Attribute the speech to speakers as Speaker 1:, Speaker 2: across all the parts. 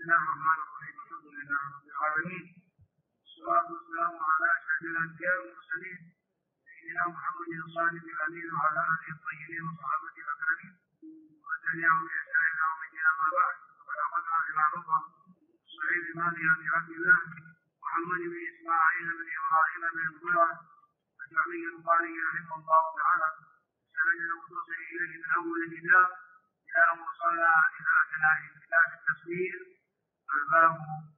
Speaker 1: الله الرحمن الرحيم. الحمد لله رب العالمين، والصلاة والسلام على أشرف الأنبياء والمرسلين سيدنا محمد الصادق الأمين وعلى آله الطيبين وصحابته الأكرمين وتبعهم بإحسان إلى يوم الدين. أما بعد، فقد أخذنا بما مضى صحيح الماضي عن عبد الله محمد بن إسماعيل بن إبراهيم بن المغيرة الجعفري البخاري رحمه الله تعالى سند المتصل إليه من أول الكتاب إلى أن وصلنا إلى أثناء كتاب التفسير. الباب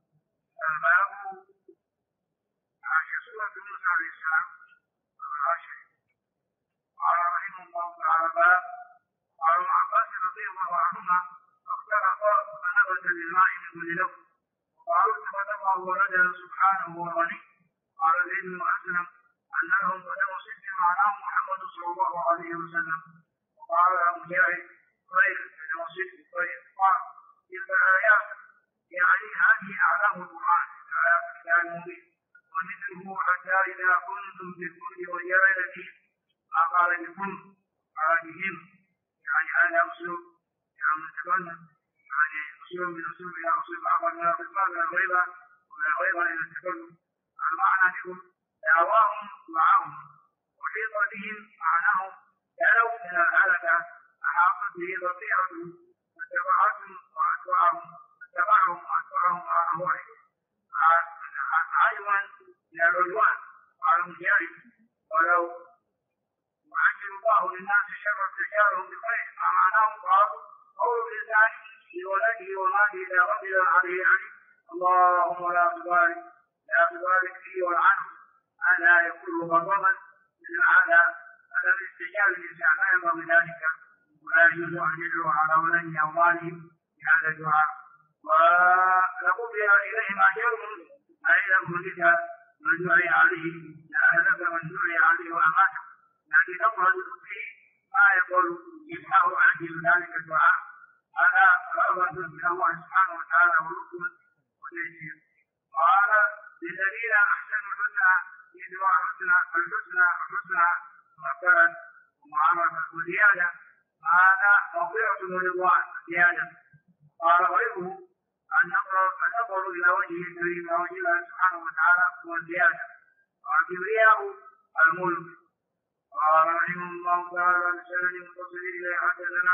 Speaker 1: سورة موسى عليه السلام العاشر. قال رحمه الله تعالى: باب. قال ابن عباس رضي الله عنهما: فاختلط فنبت بالماء من كل لون، وقالوا اتخذه ولدا سبحانه وغني. قال زيد بن أسلم: أنهم قدموا ست معناه محمد صلى الله عليه وسلم. وقال مجاهد: خير قدموا ست خير. قال: تلك الآيات يعني هذه أعلام القرآن كآيات الكتاب المبين، ومثله حتى إذا كنتم في الفلك وجرين فيه. ما قال بكم قال بهم، يعني هذا أسلوب يعني متقدم، يعني أسلوب من أسلوب إلى أسلوب آخر من الخطاب إلى الغيبة ومن الغيبة إلى التكلم. المعنى بكم دعواهم معهم، وحيط بهم معناهم دعوا من الهلكة أحاطت به بصيرته فاتبعهم وأتبعهم على أهوائهم عدوا من العدوان. قال مجاهد: ولو يعجل الله للناس شر استعجالهم بخير. ما معناه؟ قالوا: قول الإنسان لولده وماله إذا غضب عليه عليه اللهم لا تبارك فيه والعنه. ألا يكون غضبا من العادة أن الاستعجال للإنسان لا ينبغي ذلك، ولا يجوز أن يدعو على ولده أو ماله بهذا الدعاء. ولقضي إليهم أجرهم أي لم يهلك من دعي عليه، لا أهلك من دعي عليه وأماته، لكن أفرد به ما يقول يسمع عجل ذلك الدعاء. هذا رغبة من الله سبحانه وتعالى ورسله وتيسير. قال: للذين أحسنوا الحسنى يدعو الحسنى مغفرة ومعرفة وزيادة. هذا مغفرة ورضوان زيادة. قال غيره: النظر إلى وجهه الكريم ووجه الله سبحانه وتعالى هو الزيادة. والكبرياء الملك. قال رحمه الله تعالى: بسند متصل إليه حدثنا.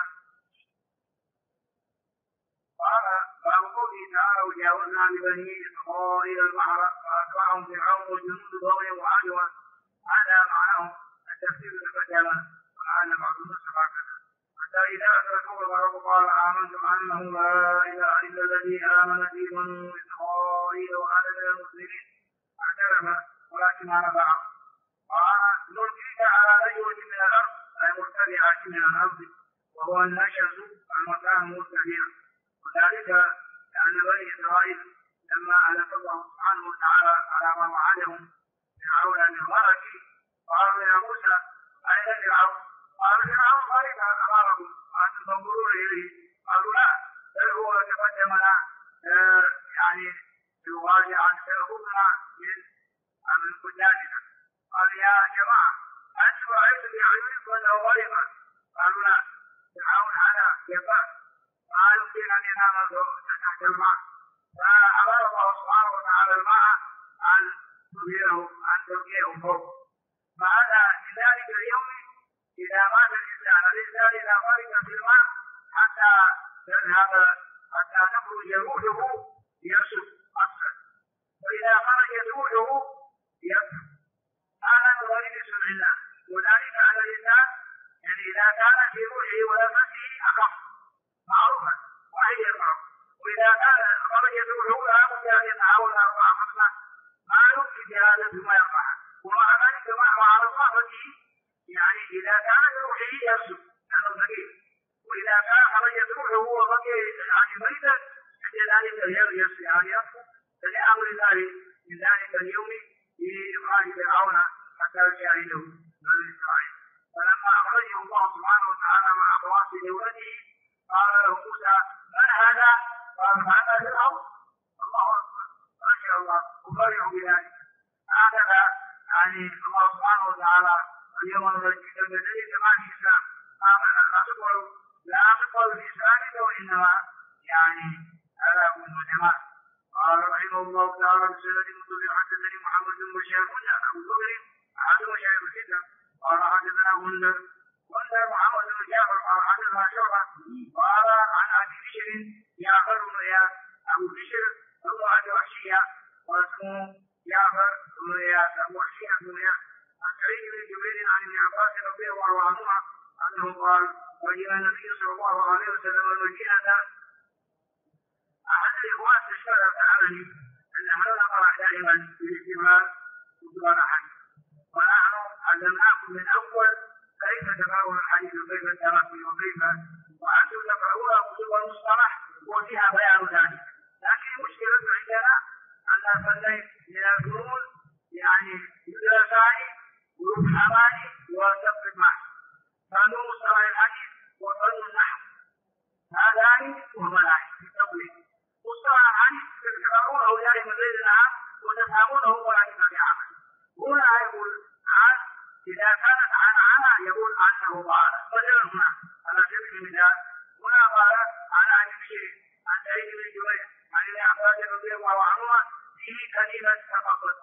Speaker 1: قال: باب قوله تعالى: وجاوزنا ببني إسرائيل البحر فأتبعهم فرعون وجنود بغيا وعدوا. هذا معناه التفسير تقدم، وكان بعض النسخ هكذا. حتى إذا أدركوا الغرق قال: آمنت أنه لا إله إلا الذي آمن به بنو إسرائيل وأنا من المسلمين. اعترف ولكن ما نفعه. قال: نلقيك على لجوة من الأرض أي مرتفعة من الأرض، وهو النشز المكان مرتفع. وذلك لأن بني إسرائيل لما أهلك الله سبحانه وتعالى على ما وعدهم فرعون بالغرق قالوا: يا موسى أين فرعون؟ قالوا: فرعون غرق أمامكم وأنتم تنظرون إليه. قالوا: لا، بل هو تقدمنا يعني يراجع سيخرجنا من قدامنا. قال: يا جماعة أنتم رأيتم بأعينكم أنه غرق؟ قالوا: لا، فرعون هذا جبار ما يمكن أن ينام تحت الماء. فأمر الله سبحانه وتعالى الماء أن تلقيه فوق. فهذا في ذلك اليوم إذا مات الإنسان إذا غرق في الماء حتى تخرج روحه يسد أصلا، وإذا خرجت روحه يسد. هذا من غير سمع الله. وذلك على الإنسان يعني إذا كان في روحه ونفسه أخف معروفا وهي يقرأ، وإذا كان خرجت روحه لا بد أن يتعاون أربع خمسة ما يمكن بهذا ثم يقع. ومع ذلك مع رصافته يعني إذا كانت روحه يسد هذا الفقير، وإذا كان خرجت روحه وبقي يعني ميتا عند ذلك يسد. فلأمر الله من ذلك اليوم في إخراج فرعون حتى يشاهده بني إسرائيل. فلما أخرجه الله سبحانه وتعالى مع خواص دولته قال له موسى: من هذا؟ قال: هذا فرعون. الله أكبر، ما شاء الله، وفرح بذلك. هكذا يعني الله سبحانه وتعالى اليوم نرجيك بذلك ما في إسلام لا تقبل في إسلامك، وإنما يعني هلاك وجماع. الله تعالى بسند المتوب حدثني محمد بن بشار قلنا ابو بكر احد مشايخ الفتنه قال حدثنا غندر محمد بن جعفر قال حدثنا شعبه قال عن ابي بشر جعفر بن ابو بشر ابو ابي وحشيه واسمه جعفر بن ابو وحشيه بن عن سعيد بن جبير عن ابن عباس رضي الله عنهما انه قال وجد النبي صلى الله عليه وسلم المدينه احد الاخوان تشكر تعالى ان هذا نقرا دائما في الاجتماع وقال احد ونحن علمناكم من اول كيف تقرأون الحديث وكيف التراكم وكيف وانتم تقرؤون كتب المصطلح وفيها بيان ذلك لكن المشكله عندنا ان الفنين من الفنون يعني يدرسان ويفهمان وتفرق معه فن مصطلح الحديث وفن النحو هذان وهمان في التطبيق مصطلح الحديث تقرؤونه دائما ليل نهار وتفهمونه ولكن بعمل هنا يقول عاد إذا كانت عن يقول عنه قال مثلا هنا على سبيل المثال هنا قال عن أبي بشر عن سعيد بن جبير عن ابن عباس رضي الله عنهما فيه كلمة فقط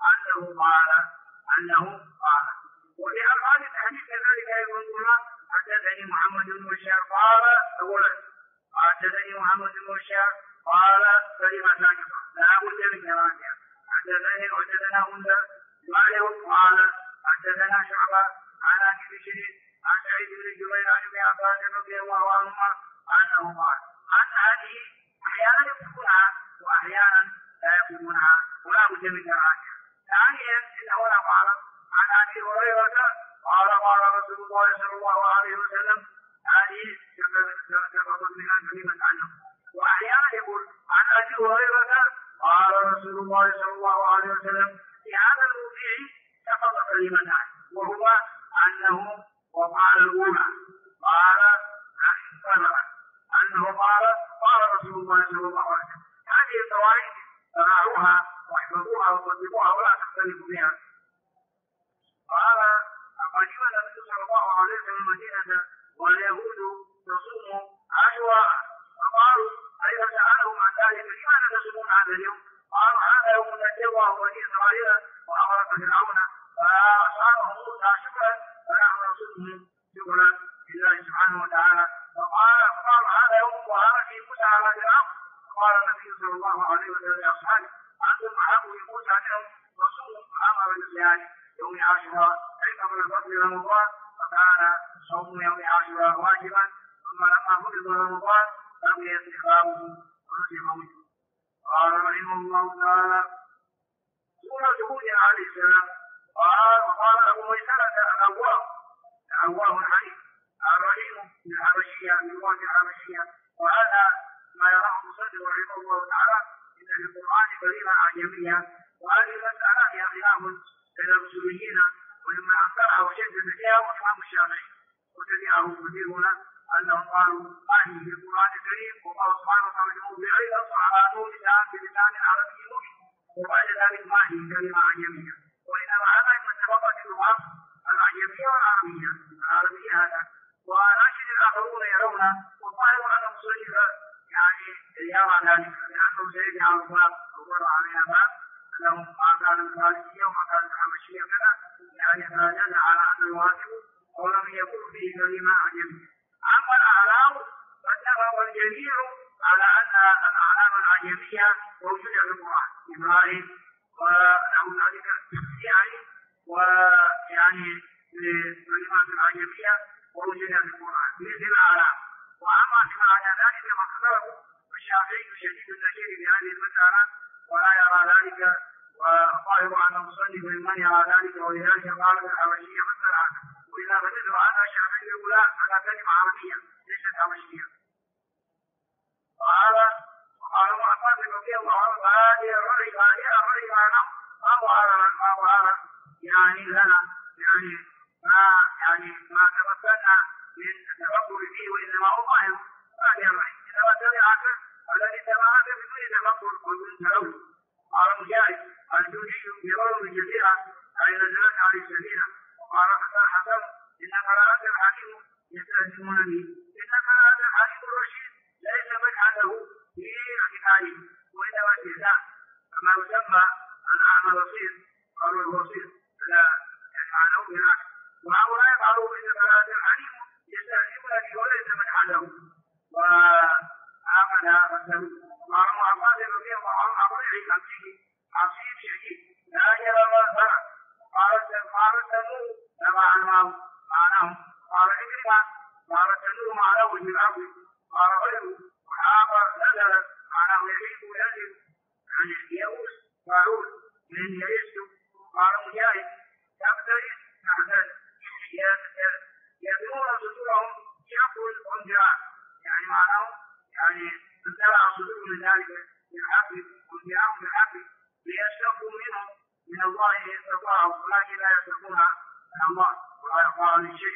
Speaker 1: أنه قال وفي ألفاظ الحديث كذلك يقول حدثني محمد بن بشار قال أولا حدثني محمد بن بشار قال كلمة ساكتة لا بد من كلامها حدثنا غندر قال حدثنا شعبة عن ابي بشر عن سعيد بن جبير عن ابن عباس رضي الله عنهما انه قال عن هذه احيانا يكتبونها واحيانا لا يكتبونها ولا بد من كراهتها. ثانيا انه قال عن ابي هريره قال قال رسول الله صلى الله عليه وسلم هذه سقطت منها كلمه عنه. واحيانا يقول عن ابي هريره قال رسول الله صلى الله عليه وسلم في هذا الموضع سقط كلمتان وهو أنه وقال الأولى قال أنه قال رسول الله صلى الله عليه وسلم. هذه القواعد تراعوها واحفظوها وصدقوها ولا تختلفوا بها. قال قدم النبي صلى الله عليه وسلم المدينة واليهود تصوم عاشوراء فقالوا كيف سألهم عن ذلك لماذا تصومون هذا اليوم؟ قالوا هذا يوم نجى الله بني إسرائيل وأغرق فرعون فأصابهم موسى شكرا فنحن نصومه شكرا لله سبحانه وتعالى. فقال هذا يوم وهذا في موسى على فرعون. قال النبي صلى الله عليه وسلم لأصحابه أنتم أحب لموسى منهم فصوموا فأمر بالصيام يوم عاشوراء أي قبل فضل رمضان فكان صوم يوم عاشوراء واجبا ثم لما فرض رمضان لم يستحبابه ونسخ منه. قال رحمه الله تعالى سورة هود عليه السلام وقال أبو ميسرة الأواه الحديث الرحيم من الحبشية من لغة الحبشية وهذا ما يراه المصدق رحمه الله تعالى إن في القرآن كلمة أعجمية وهذه المسألة هي خلاف بين الأصوليين ومما أنكرها وشدد فيها والإمام الشافعي وتبعه كثيرون أنهم قالوا هذه في القرآن الكريم وقال سبحانه وتعالى بعيدا على نور الله بلسان عربي مبين وبعد ذلك ما هي كلمة أعجمية وإنما هذا من سبقة اللغة الأعجمية العربية هذا ولكن الآخرون يرون وقالوا أن المصنف يعني يرى ذلك لأنه سيجعل الله وقر عليها ما أنه ما كان الفارسية وما كان الحبشية كذا يعني فدل على أن الواجب ولم يكن فيه كلمة أعجمية. أما الأعلام فاتفق الجميع على أن الأعلام الأعجمية موجودة في القرآن إبراهيم ونحو ذلك يعني ويعني الكلمات الأعجمية موجودة في القرآن مثل الأعلام. وأما بمعنى ذلك فاختلفوا والشافعي شديد النكير في هذه المسألة ولا يرى ذلك والظاهر أن المصنف ممن يرى ذلك ولذلك قال الحبشية مثل هذا وإذا بدل هذا الشافعي يقول لا هذا كلمة عربية ليست حبشية. وقال معتز رضي الله عنه هذه الرأي ما ظهر يعني لنا يعني ما تمكنا من التفكر فيه وإنما هو ظاهر هذه الرأي إنما تبعك الذي تبعك بدون تفكر وبدون تلوث. قال مجاهد الجودي يقول بالجزيرة أي نزلت على السفينة وقال حسن إنك لأنت الحكيم يستهزئون به إنك لأنت الحكيم الرشيد ليس مدحته في اعتقاده وإنما استهزاء ما يسمى الأعمى الوسيط أو الوسيط لا يعني معناه بالعكس. وهؤلاء يفعلون في صلاة الحليم يستهزئون به وليس من حله وآمن مثله. قال محمد رضي الله عنه أمره خمسين عصيب شديد لا يرى ما بعد. قال التنور معناه قال إكرمة قال التنور معناه في الأرض. قال غيره وآخر نزل معناه يحيط يجب يعني يئوس فاعول من يئس. قال مجاهد يقترس يحتاج يدعون صدورهم شق وانجاع يعني معناه يعني امتلأ صدور من ذلك بالحق وانجاعهم بالحق ليشتقوا منهم من الله إن استطاعوا ولكن لا يستطيعونها من الله ولا يقال لشيء.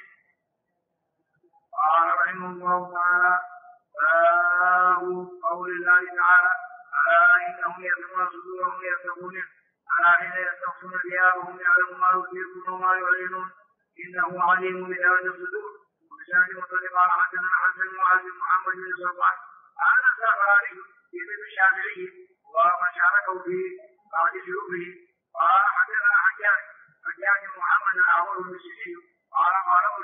Speaker 1: قال رحمه الله تعالى باب قول الله تعالى ألا إنهم يدعون صدورهم يستقون ألا حين يستخفون ثيابهم يعلم ما يسرون وما يعلنون إنه عليم بذات الصدور. وبشأن مطلق قال حدثنا حسن وعزم محمد بن صباح أن الزهراني في ذكر الشافعي ومن شاركه في بعض شيوخه قال حدثنا حجاج محمد الأعور المسيحي قال ابن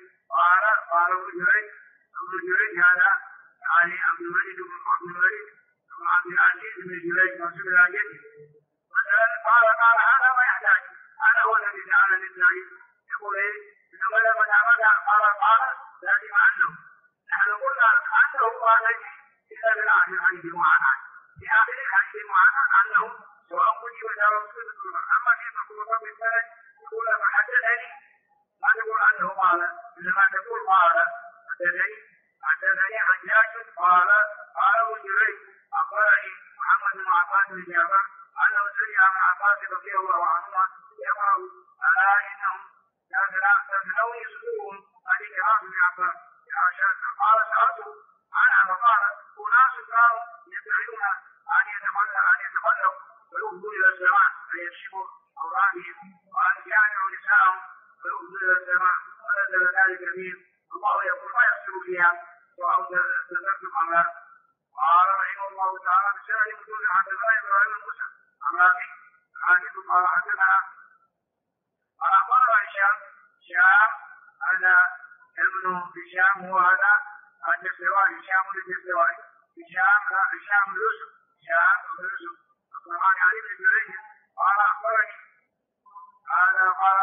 Speaker 1: جريج هذا يعني عبد الملك وعبد العزيز بن جريج منسوب إلى جده مثلا قال هذا ما يحتاج هذا هو الذي جعل لله يقول إنما لما تعمد قال لازم عنه نحن قلنا عنه قال إلا بالآخر الحديث معنا في آخر الحديث معنا أنه سواء كتب رسول الله أما في مقولة بالسند يقول ما حدثني ما تقول أنه قال إنما تقول قال حدثني حجاج قال ابن جريج أخبرني محمد بن عباس بن جابر أنه سمع من عباس رضي الله عنهما يقرأ ألا إنهم تنوي صدورهم عن كلام ابن عباس قال سألته عنها فقال أناس كانوا يدعون أن يتخلوا ويؤذوا إلى السماء فيكشفوا أوراقهم وأن يجعلوا نساءهم ويؤذوا إلى السماء ونزل ذلك فيهم الله يقول ما يصير فيها وأو تذكر على. قال رحمه الله تعالى بسائر وجود حدثنا إبراهيم موسى الرافي حديث قال حدثنا قال أخبرنا هشام هذا ابن هشام هو هذا الدستوائي هشام الدستوائي هشام يوسف أخبرني علي بن جريج قال أخبرني قال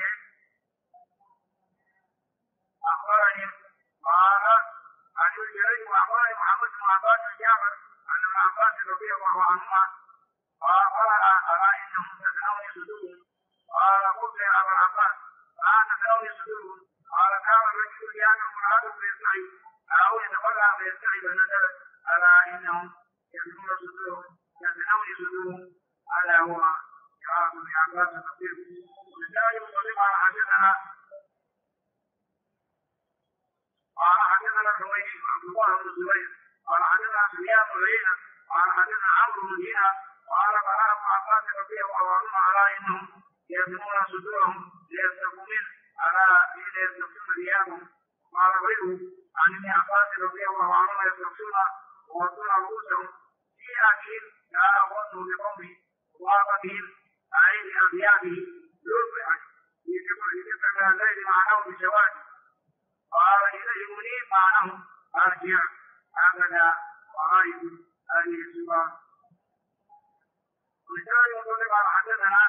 Speaker 1: علي بن جريج وأخبرني محمد بن عباس بن جابر أن ابن عباس رضي الله عنهما قال ألا إنهم تدعون صدورهم قال قلت يا أبا عباس ألا تدعون صدورهم قال كان الرجل يأمر امرأته فيستحي أو يتولى فيستحي فنزلت ألا إنهم يدعون صدورهم هذا هو قراءة ابن عباس التفسير. وبالتالي مطلق على حدثنا الحويني عبد الله بن الزبير قال حدثنا سفيان بن عيينة قال حدثنا عمرو بن دينار قال قال ابن عباس رضي الله عنهما على إنهم يدعون صدورهم ليستقوا منه على حين يستقون ثيابهم. قال غيره عن ابن عباس رضي الله عنهما يستقون ويغطون رؤوسهم في أكل لا أظن بقومه وواقفهم عليه أبياته يرفع يذكر من الليل معناه بسواد قال إليه منيب معناه أرجع أبدا ورأيت هذه السورة. وبالتالي مطلق على حدثنا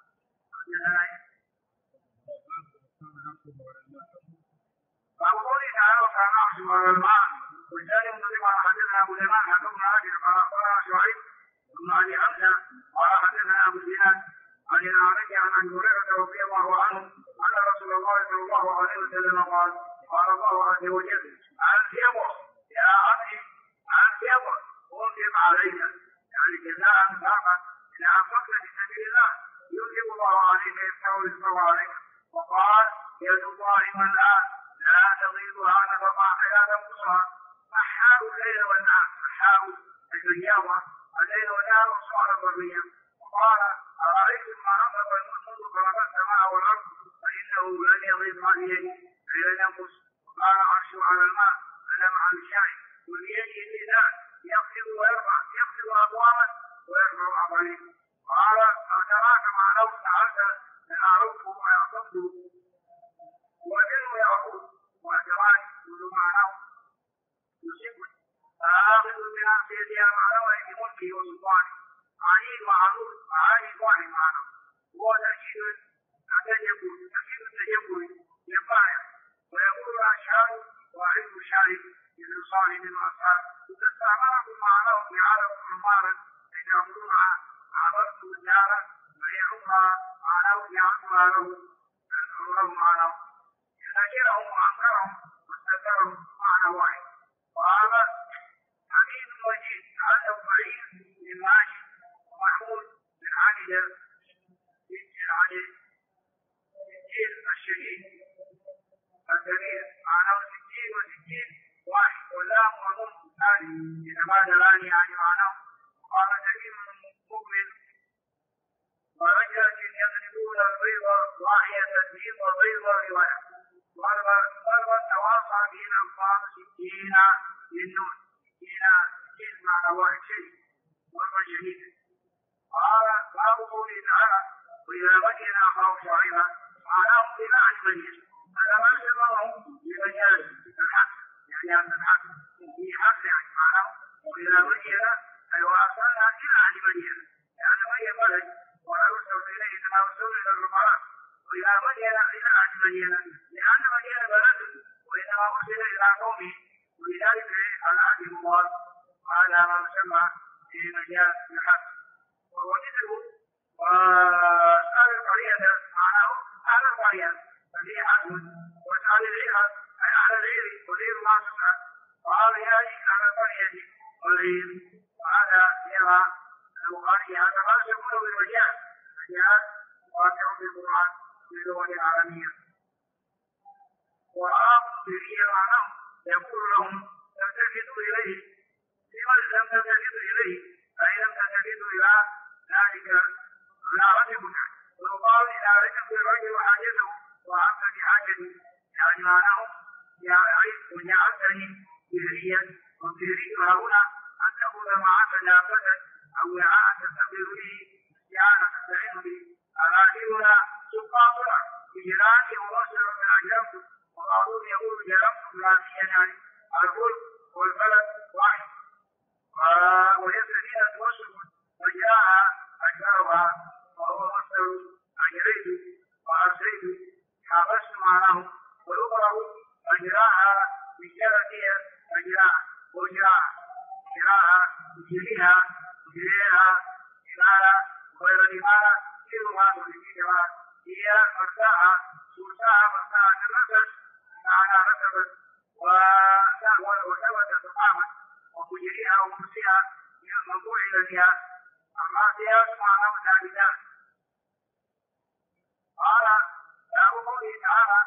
Speaker 1: فقولي تعالى وكان أحسن على الماء. وبالتالي مطلق على حدثنا أبو اليمان حكمنا أجل قال أخبرنا شعيب ثم أبي حمزة قال حدثنا أبو الزناد عن الأعرج عن أبي هريرة رضي الله عنه أن رسول الله صلى الله عليه وسلم قال الله عز وجل أنفق يا أخي أنفق أنفق عليك يعني جزاء فقط إن أنفقت في سبيل الله ينفق الله عليك يستوي عليك. وقال يد الله ملأى لا تضيعها نفقا حياة تنقصها أحاول الليل والنهار أحاول الرياضة الليل والنهار وصار البرية. وقال أرأيتم ما نفق المسلم خلق السماء والأرض فإنه لن يضيع ما بيده فلن ينقص. قال عرشه على الماء أنا مع الشاي واليد لله يخفض ويرفع يخفض أقواما ويرفع عملي. قال أتراك ما لو سألت لأعرفه ويصده وجنه يعقوب وأتراك كل معناه يصيبني فآخذ من أنفسي معناه بملكه وسلطانه عنيد وعروض عالي وعلي معناه هو تأكيد التجبر يقايا ويقول الأشعار وأعد الشارك للإنسان من الأصحاب تستعملكم معناه بعرب عمارا إن أمرنا عبرت الدارا ويعمها معناه يعمها له معناه يذكرهم وأنكرهم واستكرهم معنى واحد. وهذا حميد مجيد هذا بعيد من ماشي ومحمود من عدد الشديد الكبير معناه 60 و60 واحد واللام والنون ثاني إنما دلاني يعني معناه. قال جميل مؤمن ورجلة يضربون البيض واحية البيض والبيض رواية ضربا تواصى بين الألفاظ 60 للنون 60 معنى واحد شيء ضربا شديدا. قال باب قوله تعالى وإذا مكن أخاه شعيبا معناه بمعنى مجيء فلما سمعهم بمجال الحق يعني أن الحق في حق يعني معناه وإذا مكن أي وأرسلنا إلى أهل مدينة يعني مكن بلد وأرسل إليه كما أرسل إلى الرمراء وإذا مكن إلى أهل مدينة لأن مدينة بلد وإنما أرسل إلى قومه ولذلك العهد المبارك هذا ما يسمى في مجال الحق ووجده وسأل القرية معناه أهل القرية ففي حق وسأل العير أي على العير والعير ما سمع وقال يا على القرية والعير وهذا يرى البخاري هذا ما يكون بالوجاه مجال واقع في القرآن في اللغة العالمية. ورآهم به معناه يقول لهم تلتفتوا إليه لمن لم تلتفتوا إليه أي لم تلتفتوا إلى ذلك لا رجل ويقال إذا رجل الرجل حاجته وعبد بحاجته يعني معناه وجعلتني سريا وسريها هنا أن تأخذ معك دابة أو وعاء تستقبل به استعانة تستعين به أراجلنا سقاطرة بجيراني ومصر من أجرمت وقالون يقول جرمت ثلاثيا يعني الخلق والبلد واحد وهي سفينة وصف وجاءها أجرها وهو مصدر أجريت وأرسيت حبست معناه ويقرأ أجراها بجرتها أجراها وجراها جراها جريها جريها إمارة غير إمارة كلها وجريها هي مرتاحة سلساها مرتاحة كالرسل معنى رسبت وثبت تقامت ومجريها ومرسيها من الموضوع إليها أما سياس معناه ثابتا. قال باب قوله تعالى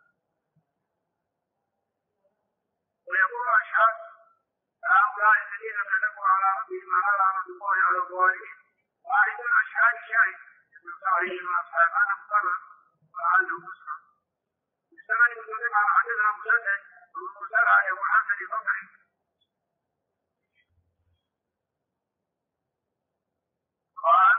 Speaker 1: ويقول أشهد هؤلاء الذين كذبوا على ربهم على رحمة الله على الظالمين وأعرف الأشهاد شاهد من صحيح وأصحاب أنا مقرر وعنده مسلم بسبب المسلم على حدثنا مسدد والمرسل على أبو حسن البصري قال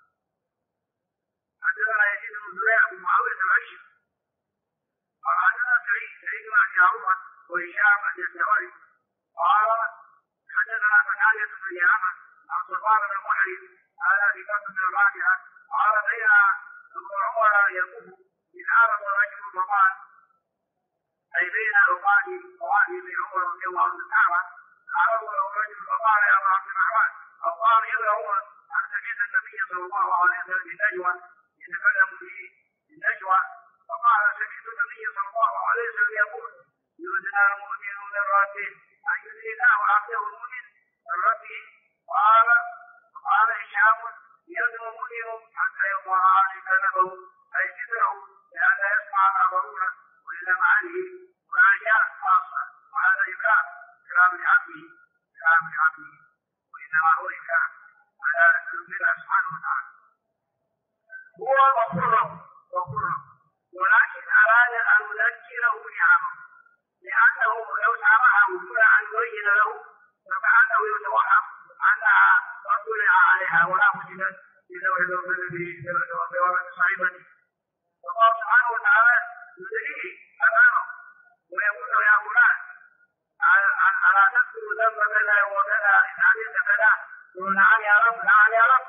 Speaker 1: حدثنا يزيد بن زريع بن معاوية العشر قال حدثنا سعيد بن أبي عروبة وهشام بن الزهري قال حدثنا قتادة بن يعمر عن صفوان بن محرز هذا في باب بن الرابعة قال بين ابن عمر يقول إذ عرض رجل فقال أي بين أوقات فوائد بن عمر رضي الله عنه عرض له رجل فقال يا أبا عبد الرحمن أو قال يا ابن عمر أن سمعت النبي صلى الله عليه وسلم بالنجوى يتكلم به بالنجوى فقال سمعت النبي صلى الله عليه وسلم يقول يدنى المؤمن من ربه أن يدركه عبده المؤمن من ربه قال هشام يدنو المؤمن حتى يضع عليه كنبه أي ستره لئلا يسمع الآخرون ويلم عليه وما جاء خاصة وهذا إكرام لعبده وإنما هو إكرام على الله سبحانه وتعالى هو غفور ولكن أراد أن يذكره نعمه لأنه لو سمعه دون أن يبين له فكأنه يتوهم أنها قد واطلع عليها ولا وجدت في لوح بورقة صعيبة. والله سبحانه وتعالى يدعيه أمامه ويقول له يا فلان ألا تذكر ذنب كذا وكذا إن عملت كذا؟ يقول نعم يا رب نعم يا رب.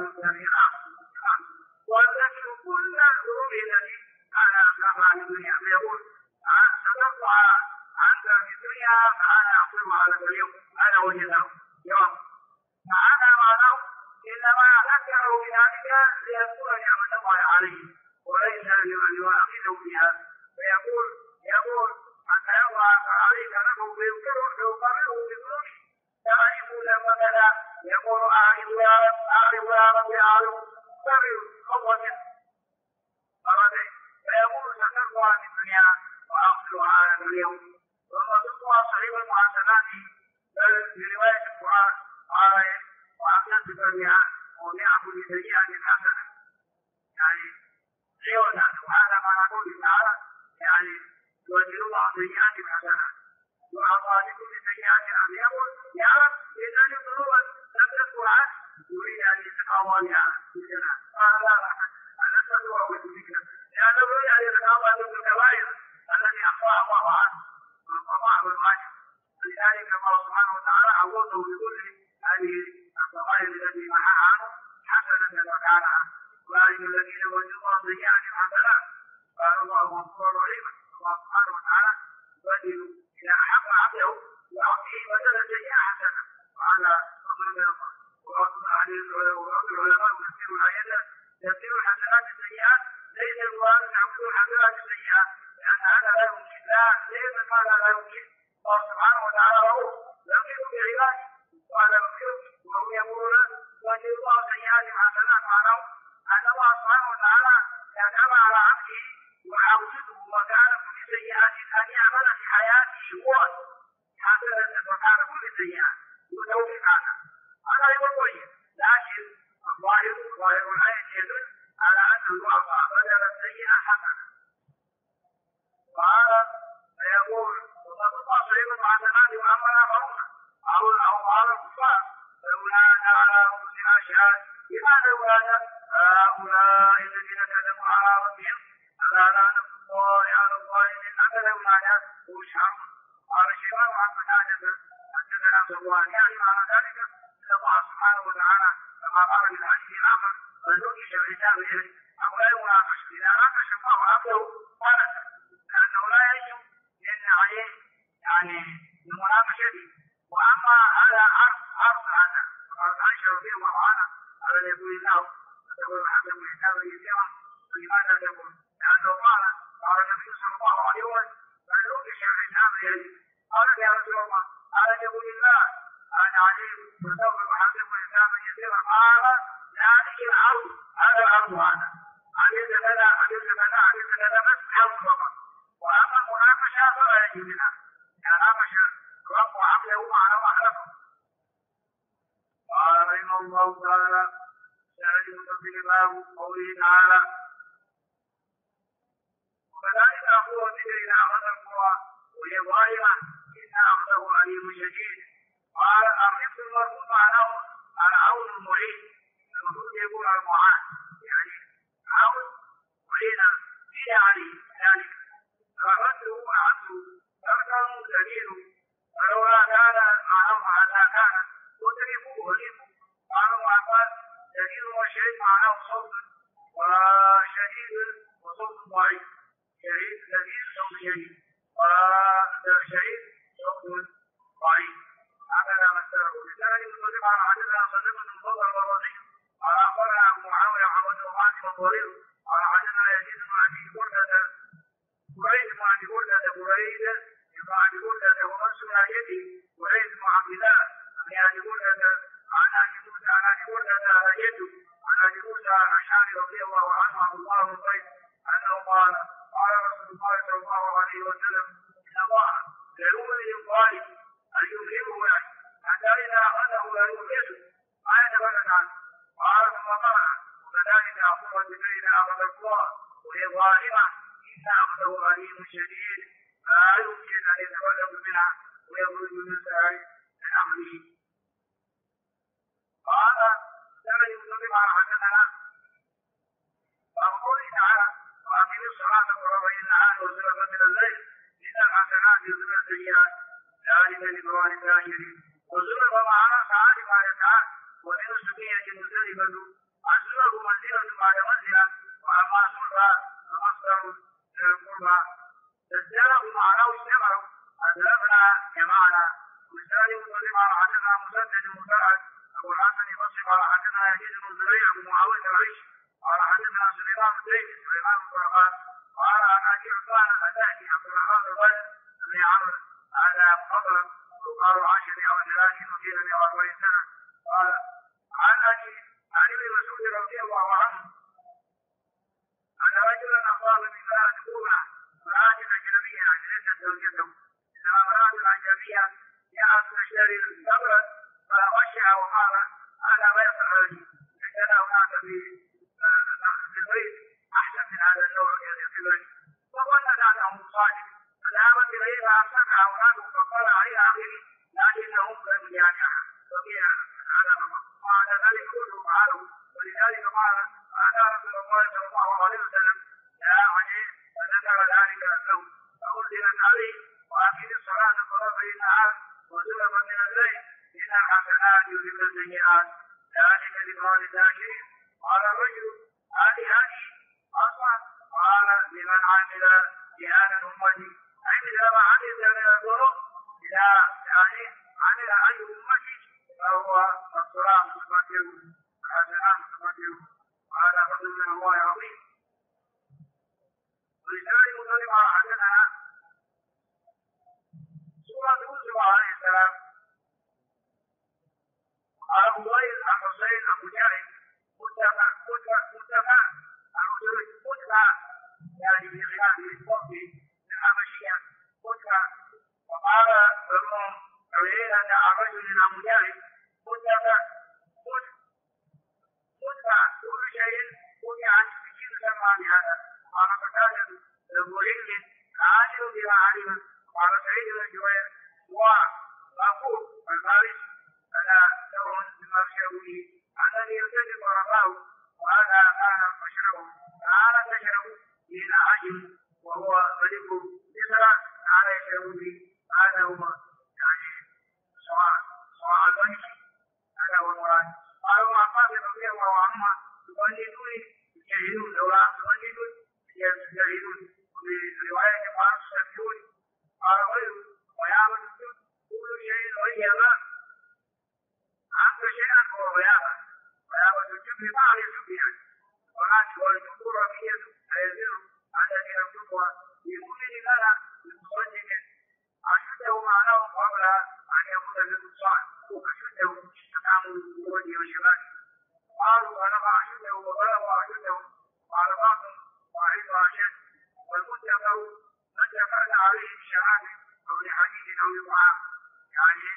Speaker 1: وأذكر كل الذنوب التي أنا أخافها في الدنيا فيقول سترفع عنك في الدنيا فأنا أقوم على اليوم أنا وجده يوم فأنا معناه إنما ذكره بذلك ليذكر نعمة الله عليه وليس ليؤاخذه بها. فيقول حتى يضع عليك له فيذكره فيقرره بذنوبه كما يقول مثلا يقول أعرض يا رب أعرض قرر قوة مرتين فيقول سترفع في الدنيا وأغفرها على اليوم. ثم تطوى صحيح المحاسبات بل برواية القرآن قال وأكتب بها وبيعبد سيئات حسنة يعني عوضا. وهذا ما نقول تعالى يعني يوجه الله سيئات حسنة وأعطى لكل سيئات عن يقول يا رب إذا ذنوبا لم تذكر عنه يريد أن يتقاضى بها مثلها قال لا أنا أستغفر وأتوب لأنه يريد أن يتقاضى من الكبائر التي أخطأ الله عنه والقضاء والواجب. لذلك الله سبحانه وتعالى عوضه بكل هذه الصغائر التي محاها عنه حسنة مكانها. أولئك الذين وجدوا الله سيئات حسنات قال الله غفور رحيم. الله سبحانه وتعالى يبدل إذا أحب عبده يعطيه بدلا سيئة حسنة وهذا فضل من الله. ورب العلماء يفسر الآية تفسير الحسنات السيئات ليس المراد تعبد الحسنات السيئات لأن هذا لا يمكن ليس هذا لا يمكن. الله سبحانه وتعالى رؤوف يغفر بعباده وهذا يغفر وهم يقولون وجد الله سيئات حسنات معناه أن الله سبحانه وتعالى كتب على عبده وعوده وكان كل سيئات أن يعمل في حياته هو حسنة وكان كل سيئات وتوفيق هذا هو طيب. لكن ظاهر الآية يدل على أن الله بدل السيئة حسنة. وهذا فيقول وقد تطلع صحيح الحسنات وأمنا فرصة أو على الكفار فلولا على رؤوسنا أشهاد لماذا ولا هؤلاء الذين كذبوا على ربهم ألا لعنة الله على الظالمين أبدا ولا وشعر. قال الشيطان عن فتاة حدثنا صفوان يعني معنى ذلك أن الله سبحانه وتعالى كما قال في الحديث الآخر فنوكش العتاب إليه أو لا يناقش إذا ناقش الله عبده قال لأنه لا يجب لأن عليه يعني المناقشة. وأما على عرض هذا قال عائشة رضي الله عنها على يقول الله تقول الحمد لله يسيرا لماذا تقول؟ لأنه قال النبي صلى الله عليه وسلم فنوكش العتاب إليه قال يا رسول الله على يقول الله أنا عليه وتقول الحمد لله يسيرا قال ذلك العرض هذا العرض هذا عجز كذا بس عرض فقط. وأما المناقشة فلا يجب منها يناقش الرب وعبده على وحده. قال رحمه الله تعالى سأل متصل باب قوله تعالى وكذلك أخوه الذكر إذا أخذ القرى وهي ظالمة إن أخذه عليم شديد. قال الرفق المرفوض معناه العون المعين المفروض يكون المعان يعني عون معينا فيه عليه ذلك فرده عنه تركه دليل فلولا كان معناه حتى كان وتركه وليه. قالوا عباس دليل وشهيد معناه صوت وشديد وصوت ضعيف شهيد دليل صوت شديد وشهيد صوت ضعيف. هكذا مثله لذلك المصدق على حدثنا صدق بن مضر والوزي على أخبرنا أبو معاوية عبد الرحمن والضرير على حدثنا يزيد بن أبي بردة بريد بن أبي بردة بريد بن أبي بردة ونفسه لا يدي بريد بن عبد الله بن أبي بردة عن أبي موسى عن أبي بردة على يده عن أبي موسى الأشعري رضي الله عنه عبد الله بن قيس أنه قال قال رسول الله صلى الله عليه وسلم إن الله ليؤمن الظالم أن يظلمه حتى إذا أخذه لا يغلسه ما يتبنى عنه. قال ثم قال وكذلك أخوة بين أخذ القرى وهي ظالمة إن أخذه أليم شديد لا يمكن أن يتبلغ منها ويخرج من سائر أمره. قال سمع مسلم حدثنا وقوله تعالى وأقم الصلاة طرفي النهار وزلفا من الليل إن الحسنات يذهبن السيئات ذلك ذكرى للذاكرين وزلف معنا ساعات ما يسعى ومن السبية مزدلفة الزلف منزلة بعد منزلة وأما زلفى فمصدر من القربى تزدلف معناه اجتمعوا أزلفنا جمعنا ومثال مسلم حدثنا مسدد مساعد أبو الحسن يصف على حدثنا يزيد بن زريع ومعاوية العيش قال حدثنا سليمان الطرقان قال عن ابي عثمان الاتاكي عبد الرحمن الغيث بن عمرو هذا مخضرم وقالوا 10 او 30 وقيل 140 سنه قال عن ابي مسعود رضي الله عنه ان رجلا اصاب بثلاث قرعه امراه اجنبيه اجنبيه زوجته انما امراه اجنبيه جاءت تشتري تمرا فغشها وقال هذا ما يصح لي عندنا هناك في البيت احسن من هذا النوع يقبل فظنت انه صادق فذهبت اليه فامسكها اولاده فقال عليها اخيه لكنهم لم يجامعها وقيل هذا وعلى ذلك كله فعلوا ولذلك قال هذا رسول الله صلى الله عليه وسلم يا عجيب فذكر ذلك له فأنزلت عليه واقم الصلاه طرفي النهار وزلفا من الليل ان الحسنات يذهبن السيئات ذلك ذكرى للذاكرين قال الرجل هذه أصلا قال لمن عمل لهذا أمتي عمل ما عمل من الظلم إلى يعني عمل أي أمتي فهو الصلاة متفكر الحسنات متفكر وهذا فضل من الله عظيم ولذلك مسلم حدثنا سورة يوسف عليه السلام قال أبو ضير عن حسين عن مجاهد متفق يعني في خلاف الوقت الحبشية متفق وقال ابن عيينة عن رجل عن مجاهد متفق كل شيء وقع عن سكين سمع بهذا قال قتادة ابو علم عالم بما علم قال سعيد بن جبير وأخوه الفارس فلا لون بما شربه الذي يرتجف رفاه وهذا كان مشربه كان تشرب من عجم وهو ملك مصر كان يشرب به هذا هو يعني سواء الملك هذا هو المراد قال ابن عباس رضي الله عنهما يقلدون يجاهدون لولا يقلدون يجاهدون وفي رواية قال يستبدون قال غيره ويعمل كل شيء غيبا عمل شيئا هو غيابا ويعمل الجبن بعد الجبن والعاش والجبور فيه فيزيد الذي يملكها بمؤمن لنا بمصدق أشده معناه قبل أن يكون بالنصان أشده تعمل بوجه وشماله قالوا ونفع أشده وبلغ أشده قال بعض وعيد أشد والمتفق من اتفقنا عليه بشهادة أو لحديث أو لطعام يعني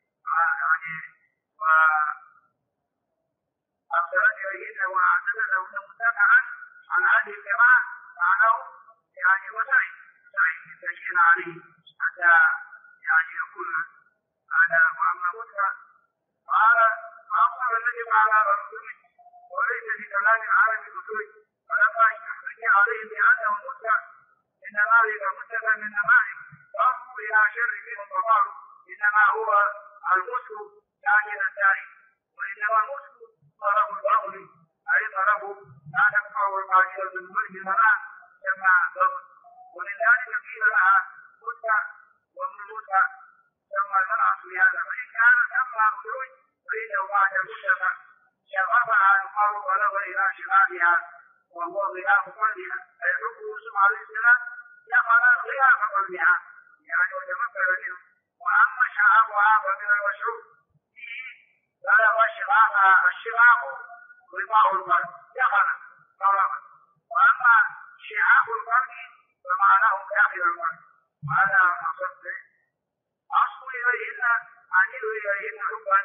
Speaker 1: أخرج إليهن وأعتمده متابعا عن هذه القراءة معناه يعني وسعي تشير عليه حتى يعني يقول هذا وأما متى قال أفضل النجم على رسوله وليس في كلام العرب الأصول فلما يحتج عليه بأنه متى إن ذلك متى من نمائم فأرجو إلى شر منه فقالوا إنما هو المسلم لكن الداعي وإنما المسلم طلب البغل أي طلب لا تنفع القاعدة بالملك المنام كما ضبط ولذلك قيل لها متى وابن موسى ثم المرأة بهذا فإن كان ثم خروج فإنه بعد مدة شغفها يقال طلب إلى شمالها وهو غلاف قلبها فيحب يوسف عليه السلام دخل غلاف قلبها يعني وتمثل منه وأما شعابها فمن المشروب فيه بلغ الشغاف غطاء القلب دخل طرفا وأما شعاب القلب فمعناه داخل القلب وهذا مقصود أصل إليهن أنيل إليهن حبا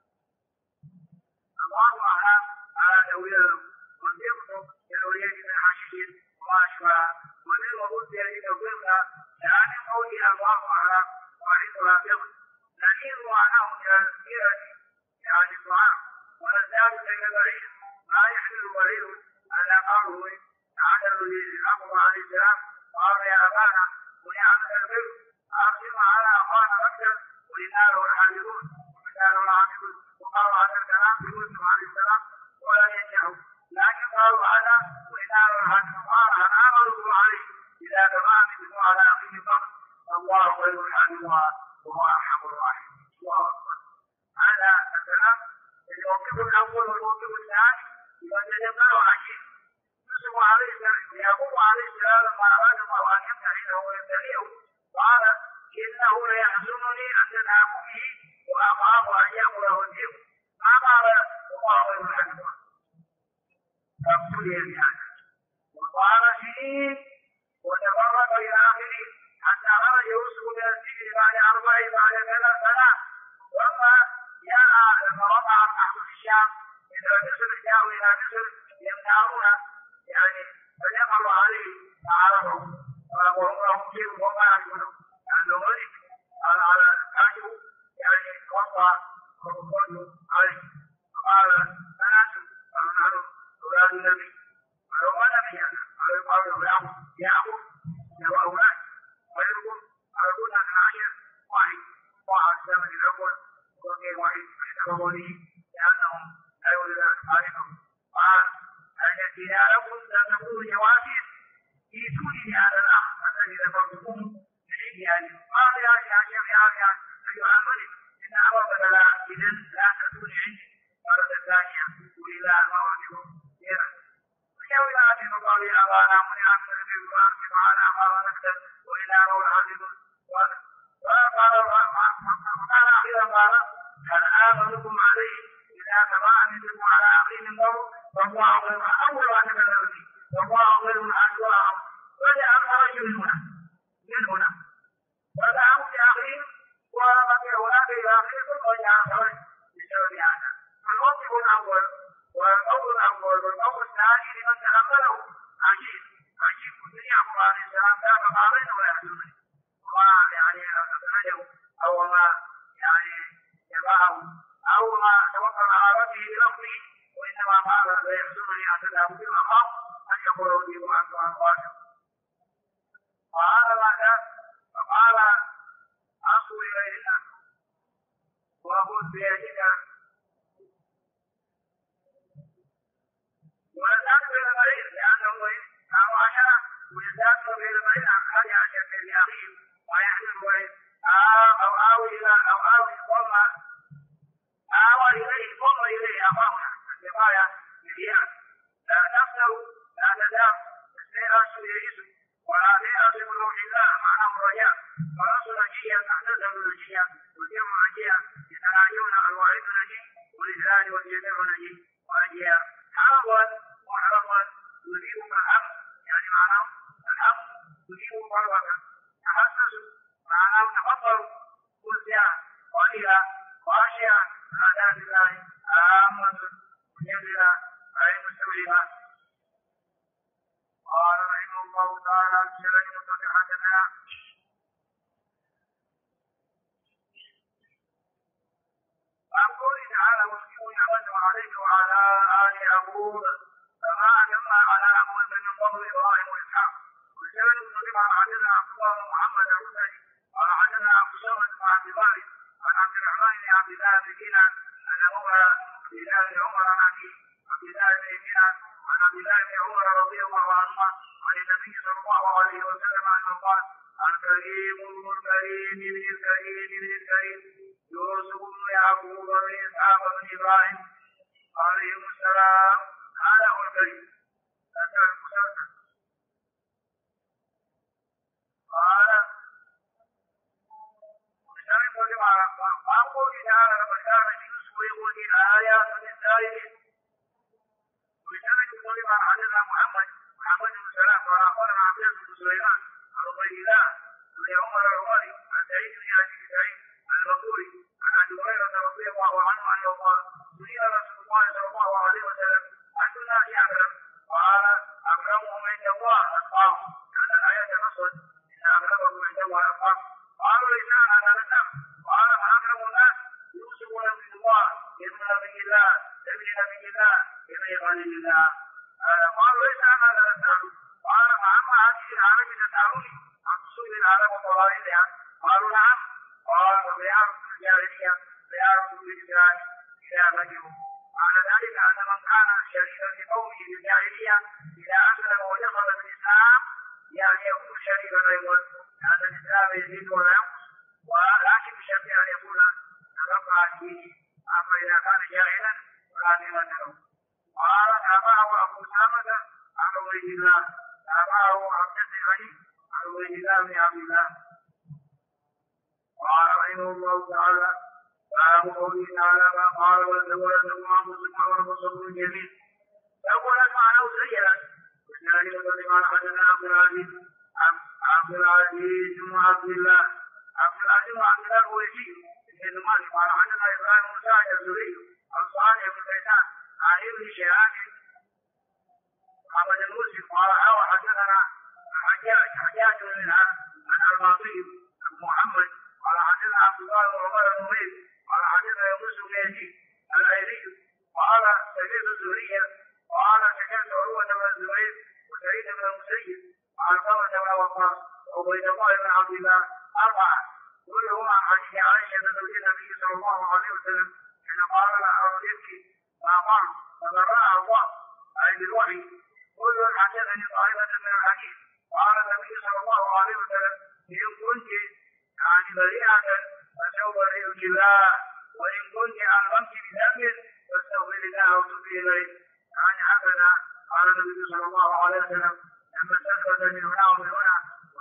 Speaker 1: الله أعلم على تأويله والذكر كالأولياء من حشيش وأشبه وللوجود ذلك الضغط لأن قولها الله أعلم وعندها ضغط نميل معناه من الكثيرة يعني الطعام الحياة بين بعيد ما يحمل بعيد على قوله تعالى الأمر عليه السلام قال يا أبانا ونعم البر أقسم على أخانا مكة وإنا له الحافظون وإنا له العاملون وقال هذا الكلام في يوسف عليه السلام ولا ينجحوا لكن قالوا هذا وإنا له الحافظون قال هل آمنوا عليه إذا كما أمنتم على أخيه فقط الله خير الحافظها وهو أرحم الراحمين. الله أكبر. هذا الكلام الموقف الأول والموقف الثاني يتجمع عجيب. يوسف عليه السلام يعقوب عليه السلام لما أراد الله أن يمتحنه ويبتليه قال إنه ليحزنني أن تذهبوا به وأخاف أن يأكله الذئب. ما قال الله خير الحافظها فابتلي بهذا وقال سنين وتفرق إلى آخره حتى خرج يوسف من السجن بعد 3 سنوات وأما جاء لما وقع الحرب في الشام إذا مصر جاءوا إلى مصر يمنعون يعني فجمعوا عليه فعرفوا وهم لهم وما يعرفون لأنه ملك على الحاجب يعني وقع وقفوا عليه فقال أناس قالوا نحن أولاد النبي قالوا ما نبي أنا قالوا يعقوب وأولاد غيركم قالوا كنا 12 واحد الزمن الأول وغير واحد احتفظوا به لأنهم لا يريدون خالقهم قال أن ديناركم لم تكونوا جواسيس ائتوني بهذا الأخ الذي ذكرتكم من عند أهله قال يا شيخ أيها الملك إن أمرك لا إذن لا تأتوني عندي مرة ثانية وإلا موعدكم خيرا فشاور أبي فقال يا أبانا منع من البر وأنت معنا قال نكتب وإلا نور عزيز فقال أخيرا قال هل آمنكم عليه إذا كما أمنتم على أخيه الموت فالله خير أول أن تكلمني والله خير أجواهم فجاء خرج من هنا فدعوا لأخيه ولقي هناك إلى أخيه وجاء خرج بسبب هذا فالموقف الأول والقول الأول والقول الثاني لمن تأمله عجيب يعقوب عليه السلام كان قابلا ولا يحزنني ويعني أخرجه أو ما يعني يباعه أو ما توقع على ربه بلفظه وإنما قال لا يحزنني أن تذهب في المقام أن يقول أجيب عنك عن واجب وهذا ما كان فقال أصل إلينا وأقول بيدك ويزداد بين البعيد لأنه كانوا 10 ويزداد بين البعيد عن 11 في الأخير ويحمل البعيد أو آوي قوم إليه أخاهنا الكفاية مليان لا تخسروا لا تدام السيرة يريسوا ولا سيرة من روح الله معناه رجاء فرسل نجيا تحتسب نجيا وجمع نجيا يتناجون الوعيد نجي والإذلال والجميع نجي ونجيا حربا محرما يذيب الحق يعني معناه الحق يذيب فربا تحسسوا معناه تفضلوا قلتيا قليلا وأشياء آداب الله عامة مجدلة غير مستوجبة قال رحمه الله تعالى بسبب مفتحتنا وأقول تعالى واسلموا نعمته عليه وعلى آل يعقوب كما أتمها على أموال من قبل إبراهيم وإسحاق وسبب مفتحة حدثنا عبد الله محمد الحسني قال حدثنا أبو سلمة بن عبد الوارث عن عبد الرحمن بن عبد الله بن دينار أن عبد الله بن عمر عن عبد الله بن دينار عن عبد الله بن عمر رضي الله عنهما عن النبي صلى الله عليه وسلم أنه قال الكريم ابن الكريم ابن الكريم ابن الكريم يوسف بن يعقوب بن إسحاق بن إبراهيم عليهم السلام هذا هو الكريم قال وأقول تعالى لقد كان يوسف يقول الآيات للسائلين ويسمي الكلمة حدثنا محمد بن سلام قال أخبرنا عبد الله بن سليمان عن عبيد الله بن عمر العمري عن سعيد بن أبي سعيد المقبوري عن أبي هريرة رضي الله عنه أنه قال سئل رسول الله صلى الله عليه وسلم أي الناس أكرم قال أكرمهم عند الله أتقاهم كان الآية نصت إن أكرمهم عند الله أتقاهم قالوا ليس هذا نسأل قال فأكرم الناس يوسف نبي الله ابن نبي الله ابن نبي بغير الله. قالوا ليس هذا نسأل. قال فأما هذه العرب تسألوني عن أصول العرب وقواعدها. قالوا نعم. قال فبيعرف الجاهلية بيعرف الإسلام إلى غيره. معنى ذلك أن من كان شريكا لقومه في الجاهلية إذا أسلم ودخل في الإسلام يعني يكون شريكا أيضا، لأن الإسلام يزيد ولا ينقص، ولكن بشرط أن يكون تبقى فيه. أما إذا كان جاهلا فلا قيمة له. قال تابعه أبو أسامة عن عبيد الله، تابعه عبد علي عن عبيد الله بن عبد الله. قال رحمه الله تعالى باب قوله تعالى ما قال والزول لكم انفسكم والبصر الجميل. يقول المعنى سيئا والثاني لما حدثنا عبد العزيز وعبد الله وعبد الله الويسي بن مالك قال حدثنا ابراهيم بن سعد الزهري عن صالح بن كيسان عن ابن شهاب محمد المسلم قال وحدثنا حجاج منها عن الماطي محمد قال حدثنا عبد الله بن عمر النمير قال حدثنا يونس بن يزيد الايلي قال سمعت الزهري قال سكنت عروه بن الزبير وسعيد بن المسيب قال قال بن وقاص وعبيد الله بن عبد الله اربعه كلهم عن حديث عائشه زوج النبي صلى الله عليه وسلم حين قال لها يبكي ما قال فبرأ الله اي بالوحي. كل حدثني طائفه من الحديث قال النبي صلى الله عليه وسلم ان كنت يعني بريئة فسوف برئك الله وإن كنت أعلمت بذنب فاستغفر الله وتوبي إليه. يعني هكذا قال النبي صلى الله عليه وسلم لما استثبت من هنا ومن هنا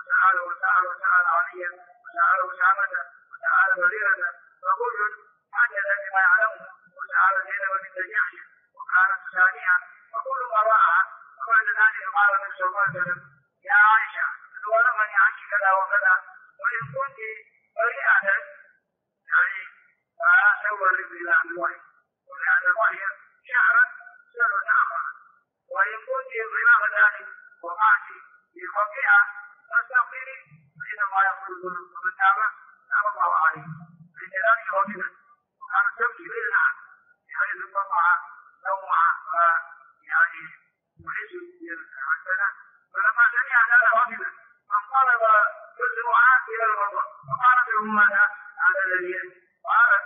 Speaker 1: وسأل عليا وسأل أسامة وسأل بريرة فكل حدث بما يعلمه وسأل زينب بنت جحش وكانت ثانية فكل ما رأى. فبعد ذلك قال النبي صلى الله عليه وسلم يا عائشة ولمني عنك كذا وكذا وإن كنت بريئة يعني فسوى إلى الوحي ولأن الوحي شعرا سر آخر. وإن كنت خلاف ذلك وقعت في خطيئة فاستغفري فإن الله يغفر الذنوب ومن تاب تاب الله عليه. عند ذلك غضبت وكانت تبكي ليلا بحيث انقطع نومها يعني وليس هكذا. فلما سمع هذا غضبت فانقلب يسرعها الى الغضب فقالت له ماذا هذا الذي قالت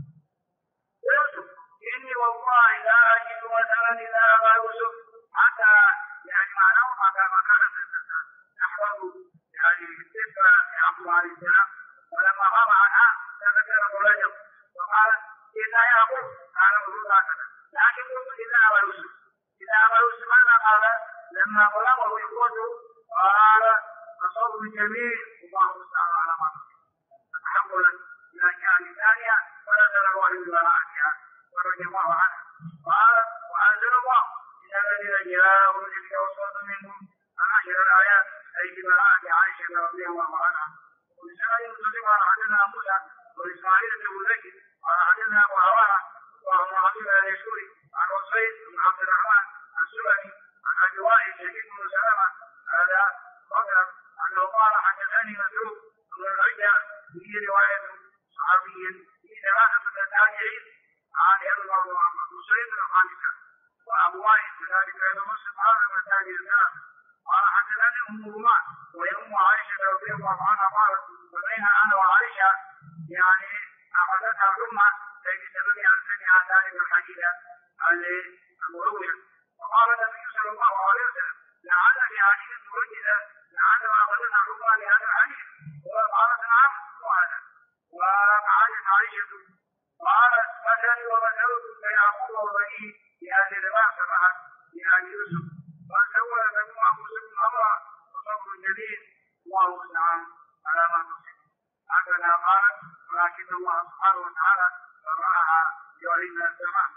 Speaker 1: يوسف اني والله لا اجد مثلا اذا ابا يوسف حتى يعني معناه ما كانت تحفظ يعني كيف يعقوب عليه السلام. ولما غاب عنها تذكر رجل وقالت اذا يعقوب كان الرسول هكذا. لكن قلت اذا ابا يوسف ماذا قال لما غلبه اخوته قال فصوم الجميع والله المستعان على ما تحولا الى جهه ثانيه فنزل الوحي ببراءتها ورضي الله عنه. قال وانزل الله ان الذين جاءوا بالافك عصبه منكم فنشر الايات اي ببراءه عائشه رضي الله عنها. ولسان مسلم قال حدثنا موسى واسماعيل بن زكي قال حدثنا ابو هريره وهو عظيم اليشوري عن وصيد بن عبد الرحمن السلمي عن ابي وائل شديد بن سلمه هذا قدر أنه قال حدثني مسروق بن الرجع في رواية صحابي في ثلاثة من التابعين عن يرضى وسعيد بن خالد وأبو وائل كذلك أيضا مسلم هذا من التابعين. قال حدثني أم رومان وهي أم عائشة رضي الله عنها قالت وبينها أنا وعائشة يعني أخذتها الأمة لكي تدل عن سمع ذلك الحديث عن المروية. وقال النبي صلى الله عليه وسلم لعل في حديث مجد لعل ما أخذنا حكما لهذا الحديث. وقالت نعم وهذا. وقالت عائشة قالت مثلي ومثلت كيعقوب وبنيه بهذه ما سمعت بآل يوسف فسوى لكم أنفسكم أمرا وصبر جميل الله المستعان على ما تصف. هكذا قالت ولكن الله سبحانه وتعالى فرعها بوالدنا السماء.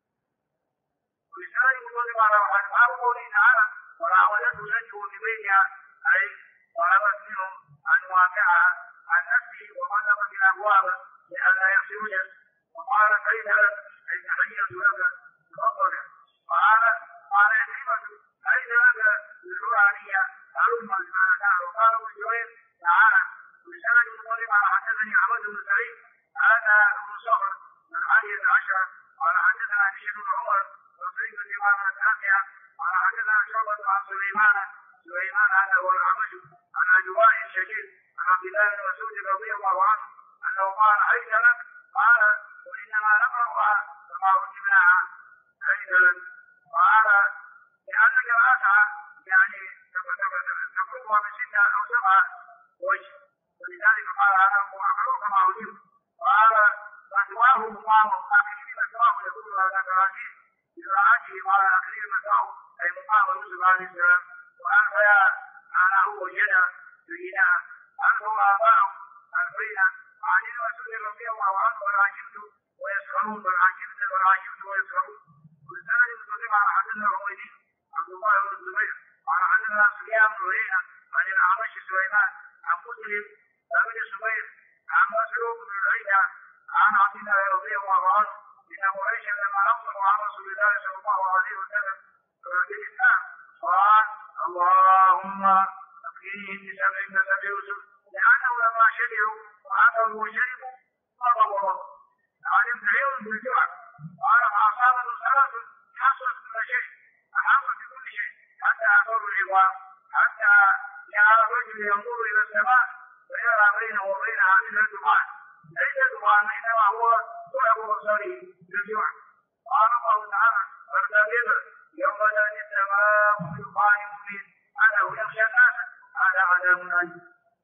Speaker 1: ولسان مطلق على أصحاب قوله تعالى وراودته زوجه في بيتها أي طلبت منهم أن يوافقها عن نفسه وطلبت الأبواب لئلا يخرج. وقال كيف أي تحية لك بفضلك. قال عكرمة أين لك بالحرانية هلم بما كان. وقال ابن جرير تعالى ولسان مطلق على حدثني عبد بن سعيد هذا ابن صخر من 11 قال حدثنا بشر بن عمر وسعيد الإمامة التاسعة قال حدثنا شعبة عن سليمان هذا هو الأعمش عن أبي وائل الشهيد عن عبد الله بن مسعود رضي الله عنه أنه قال حيث لك؟ قال وإنما نقرأها كما رتبناها حيث لك. قال لأنك أسعى يعني تقربها من 6 أو 7 وجه، ولذلك قال أنا أقرأ كما رتبت. قال فتواه مقام القائلين فتواه يقول هذا كراجين لرعاته. قال أخير فتواه أي مقام يوسف عليه السلام. وأنفيا أنا هو جنى بينها أنه آباءهم أنفينا عن المسؤول رضي الله عنه والعجبت ويسخرون والعجبت ويسخرون. والسند المسلم على حدثنا الرويدي عبد الله بن الزبير على حدثنا سفيان بن عيينة عن الأعمش سليمان عن مسلم بن الزبير عن مسروق بن العيينة عن عبد الله رضي الله عنه إن قريشا لما نصروا على رسول الله صلى الله عليه وسلم في الإسلام قال اللهم اكفيهم بسبع كسب يوسف لأنه لما شبعوا وأكلوا وشربوا غضبوا علم تعيون بالجوع. قال فأصابه صلاة حصلت كل شيء أحاطت بكل شيء حتى أقروا العظام حتى جاء الرجل ينظر إلى السماء ويرى بينه وبينها مثل الدخان ليس دخان إنما هو ضعف بصره بالجوع. قال الله تعالى فارتقب يوم تأتي السماء بدخان مبين أنه يخشى الناس هذا عذاب أليم.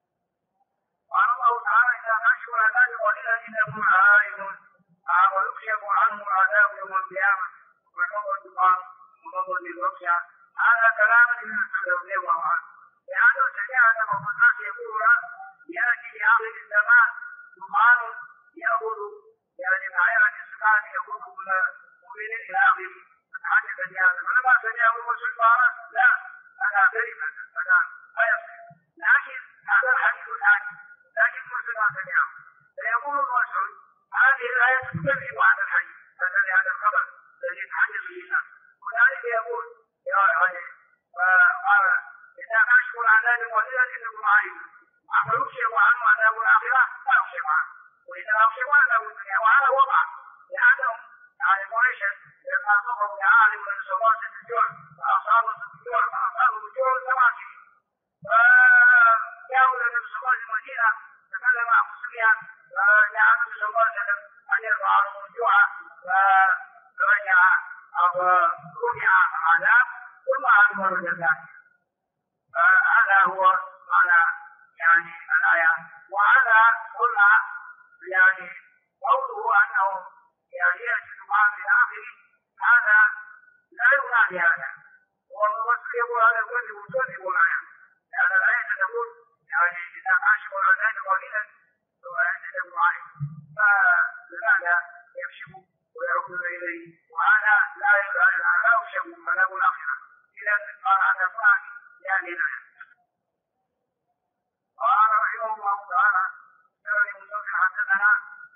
Speaker 1: قال الله تعالى إذا خشوا العذاب قليلا إنكم عائدون ويكشف عنه العذاب يوم القيامة وينظر الدخان ونظر للرقية. هذا كلام ابن مسعود رضي الله عنه لأنه سمع أن الناس يقول يأتي لآخر الزمان دخان يأخذ يعني معيرة السكان يأخذ من مؤمن إلى آخره حاجة بنيانة. فلما سمعه الرسول قال لا أنا كلمة أنا لا يصير. لكن هذا الحديث الآن لكن الرسول ما سمعه فيقول الرسول هذه الآية تكذب عن الحديث هذا الخبر الذي يتحدث به الناس. وذلك يقول يا علي قال إذا كشفوا العذاب قليلا إنكم عائدون فيكشف عنه عذاب الآخرة لا يكشف عنه وإذا أكشف عذاب الدنيا. وهذا وضع لأنهم يعني قريشا لما صبروا لعالم من صبات الجوع فأصابوا الجوع السماكين فجاءوا إلى النبي صلى الله عليه وسلم المدينة تكلم عن سفيان فجاء النبي صلى الله عليه وسلم أن يرفع عنهم الجوع فرجع أو رجع العذاب ثم عاد مرة ثانية. هذا هو معنى يعني الآية. وهذا قلنا يعني قوله أنه يعني يأتي الدخان في آخره هذا لا ينادي هذا والرسول يقول هذا الكل وصدق الآية لأن الآية تقول يعني إذا كشفوا العذاب قليلا فيعتذر عليه فلماذا يكشف ويعود إليه وهذا لا يكشف عذاب الآخرة. إذا قال هذا الثاني يعني الآية. قال رحمه الله تعالى سأل المصطفى حدثنا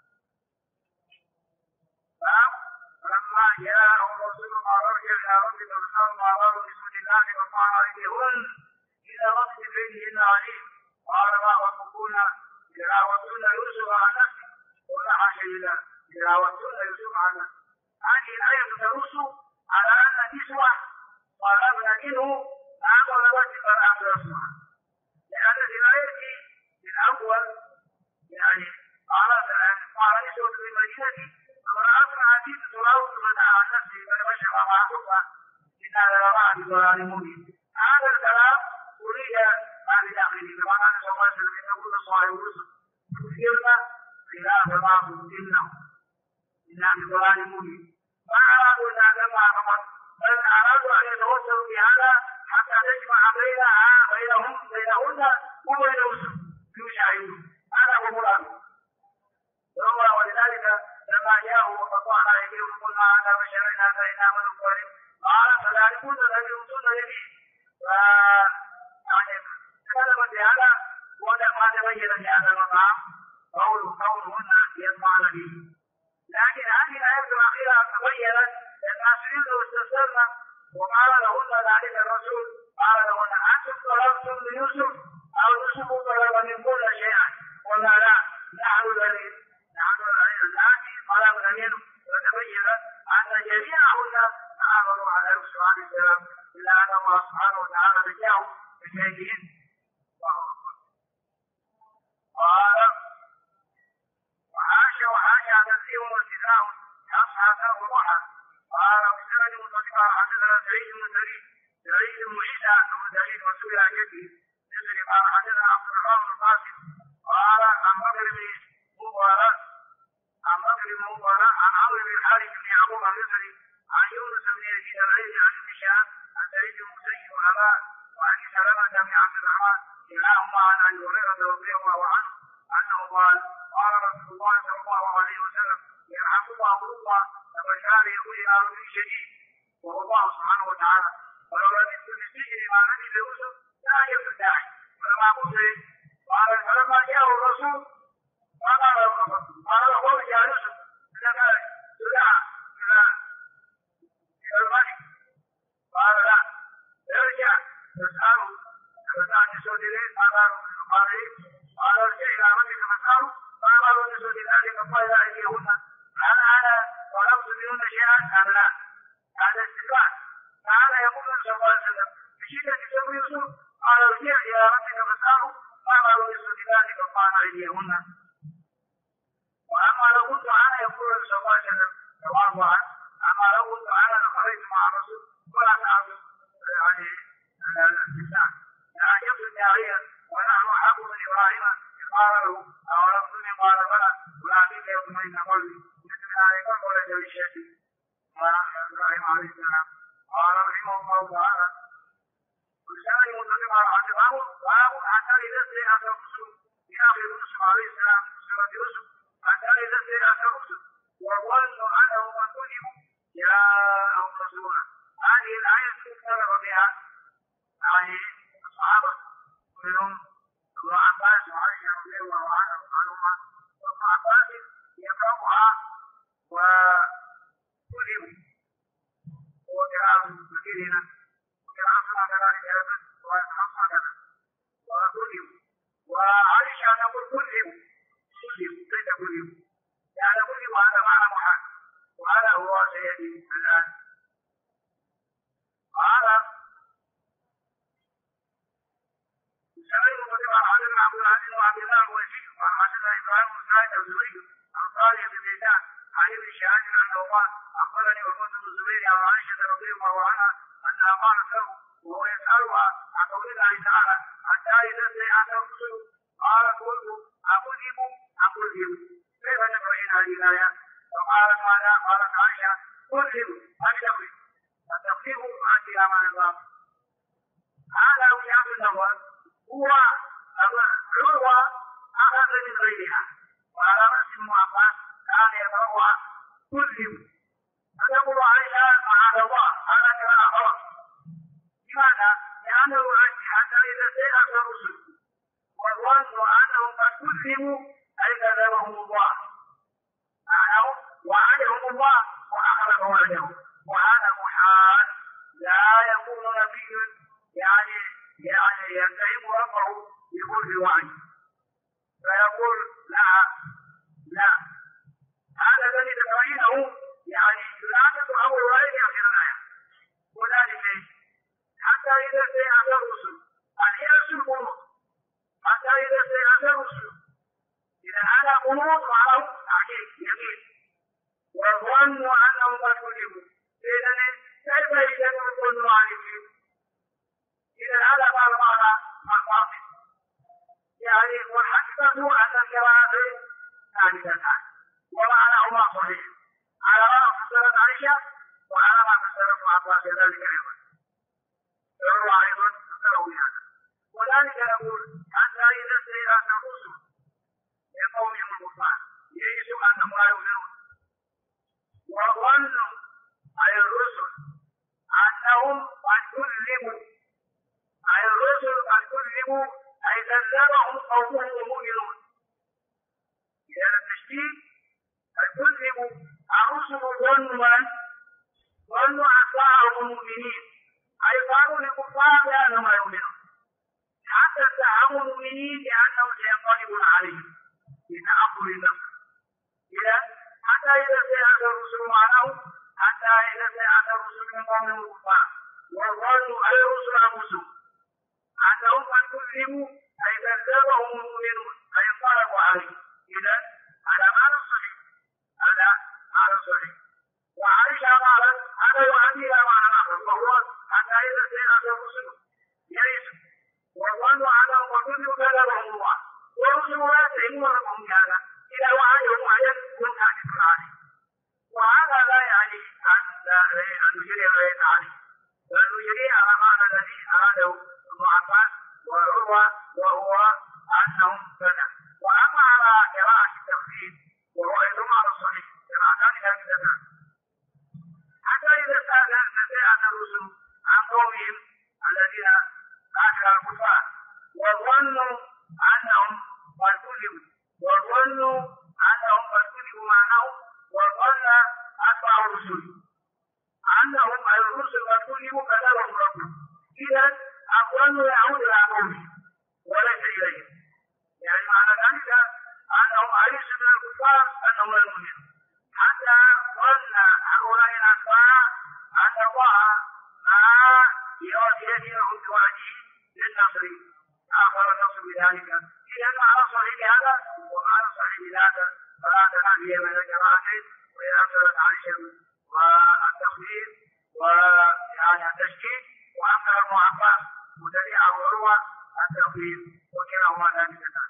Speaker 1: فلما جاءه الرسول قال ارجع إلى ربك فسأل ما بال نسوة الله وقال عليهن إذا ربك بينهن عليم. قال ما ربكن إذا راوتن يوسف عن نفسه قل حاشا لله إذا راوتن يوسف عن نفسه. هذه الآية تنص على أن نسوة طلبن منه ما طلبت فالأمر يصنع لأن في الآية الأول يعني قال نسوة في المدينة امرأة عزيزة تراود فتاة عن نفسه فبشر ما حكمها إن هذا لرعد ضلال مبين. هذا الكلام أريد ما بداخله كما قال صلى الله عليه وسلم إن كل صاحب رسل تذكرنا خلاف ما قلنا إنا بضلال مبين. ما أرادوا أن نعلمها فقط بل أرادوا أن يتوصلوا بهذا حتى تجمع بينهن وبين يوسف يشاهدون. هذا هو مراد. ولذلك لما جاءوا وقطعنا أيديهم قلنا هذا بشر هذا إنا ملك قريب قال فذلكم الذي يوصون به يعني تكلم بهذا ولما تبين في هذا المقام قولهن يطمعن به. لكن هذه الآية الأخيرة تبينت لما سئلوا واستفسرنا وقال لهن ذلك الرسول قال لهن أنتم طلبتم من يوسف أو يوسف طلب من كل شيء قلنا لا نحن الذين الآن طلبنا منه وتبين أن جميعهن آمنوا على يوسف عليه السلام إلا أن الله سبحانه وتعالى نجاهم بشيئين. قال وحاشا نسيم وانتزاع أصحاب وضحى. قال بسند مصطفى حدثنا سعيد بن سعيد بن عيسى بن سعيد مسؤول عن جده يسري قال حدثنا عبد الرحمن بن قاسم قال عن بكر بن مبارك عن عمرو بن الحارث بن يعقوب المصري عن يونس بن يزيد العيد عن ابن شهاب عن سعيد المسيب الأمان وعن سلمة بن عبد الرحمن كلاهما عن أبي هريرة رضي الله عنه أنه قال قال رسول الله صلى الله عليه وسلم يرحم الله الله لقد كان يقول أرض شديد وهو الله سبحانه وتعالى ولولا مثل السجن ما نجد يوسف لا يجوز داعي ولما قلت قال فلما جاءه الرسول قال له يا يوسف انك تدعى الى الملك قال لا ارجع تساله فتاتي صوت اليه قال ارجع الى ربك فاساله قال ونسوت ذلك فقال ايديهن هل انا طلبت منهن شيئا ام لا؟ هذا استدراك. تعالى يقول صلى الله عليه وسلم بشده سوء يوسف قال ارجع الى ربك فاساله قال ونسوت ذلك فقال ايديهن. واما لو كنت انا يقول صلى الله عليه وسلم رواه عنه اما لو كنت انا لخرجت مع الرسول ولا تعرف يعني الانسان لا يقصد داعيا ونحن احق من ابراهيم قال له اولم تؤمن قال بلى ولكن يطمئن قلبي مثل ذلك وليس بالشك ما ابراهيم عليه السلام قال رحمه الله تعالى ولسان متفق على باب حتى اذا استيأس الرسل من اخر يوسف عليه السلام سوره يوسف حتى اذا استيأس الرسل وظنوا انهم قد كذبوا جاءهم رسولا. هذه الايه اختلف بها يعني الصحابه منهم ابن عباس وعائشه رضي الله عنهما وابن عباس يقرأها وكذبوا وقراءة كثيرين وقراءتها كذلك وحفصها كذلك وكذبوا وعائشه تقول كذبوا ليس كذبوا يعني كذبوا هذا معنى محال وهذا هو سيأتي الآن. قال سعيد بن عبد الله عبد العزيز وعبد الله الوزير وعن حدثنا ابراهيم بن سعيد الزهري عن طارق بن زيدان عن ابن شهاب انه قال اخبرني عروه بن الزبير عن عائشه رضي الله عنها انها قالت له وهو يسالها عن قول الله تعالى حتى اذا استيأس الرسل قالت قلت اكذب ام كذب كيف تقرأين هذه الايه؟ فقالت ماذا؟ قالت عائشه كذب اكذب فتكذب انت امان الله. هذا وجهه النظر هو عروة أخذ من غيرها وعلى رأس ابن عباس كان يقرأها كذب فتقول عائشة معاذ الله هذا كلام خطأ. لماذا؟ لأنه حتى إذا استيأس الرسل وظنوا أنهم قد كذبوا أي كذبهم الله معناه وعدهم الله وأخلف وعده وهذا محال. لا يكون نبي يعني يتهم ربه بكل وعي فيقول لا هذا الذي تقرأينه يعني ينافق أول وعي في آخر الآية. وذلك حتى إذا استيأس الرسل اليأس القنوط حتى إذا استيأس الرسل إذا هذا قنوط معه تحقيق يقين وظنوا أنهم قد كذبوا إذن كيف يجب الظن عليهم؟ إذا هذا قال معنى باطل يعني والحقيقة أن القراءتين ثابتتان ومعناهما صحيح على ما فسرت عائشة وعلى ما فسرت ابن عباس كذلك أيضا يروى أيضا فسره بهذا. وذلك نقول حتى إذا استيأس الرسل لقومهم الكفار يئسوا أنهم لا يؤمنون وظنوا أي الرسل أنهم قد كذبوا أي الرسل قد كذبوا أي كذبهم قومهم المؤمنون. إذا التشديد قد كذبوا الرسل ظنوا أتباعهم المؤمنين أي قالوا للكفار بأنهم لا يؤمنون حتى اتهموا المؤمنين بأنهم سينقلبون عليهم بتعقل النفس. إذا حتى إذا استيأس الرسل معناه حتى إذا سمعت الرسل من قوم الكفار وظنوا أي الرسل أنفسهم أنهم قد كذبوا أي كذبهم المؤمنون فانقلبوا عليه. إذا على معنى الصحيح وعائشة قالت هذا يؤدي إلى معنى آخر وهو حتى إذا سمعت الرسل يئسوا وظنوا أنهم قد كذبهم الله ورسل لا يتهمونهم بهذا إذا وعدهم وعدا منتهك عليه. وهذا لا يعني أن نجري غير عليه بل نجري على معنى الذي أراده ابن عباس وعروة وهو أنهم كذا. وأما على قراءة التخفيف وهو أيضا على الصحيح قراءتان كذبتان حتى إذا سأل الرسل عن قومهم الذين كانوا الكفار وظنوا أنهم قد كذبوا معناه وظن أتباع الرسل أنهم الرسل قد كذبوا كذبهم ربهم. إذا الظن يعود إلى قومهم وليس إليهم. يعني معنى ذلك أنهم أليس من الكفار أنهم المؤمنون حتى ظن هؤلاء الأتباع أن الله ما يأتيهم بوعده للنصر آخر النصر بذلك. إذا على صحيح هذا وعلى صحيح هذا فلا تنافي من القراءتين وإذا أنزلت عائشة والتخفيف ويعني التشكيك وأنكر ابن عباس متبعه عروة التخفيف وكلاهما ثابتتان.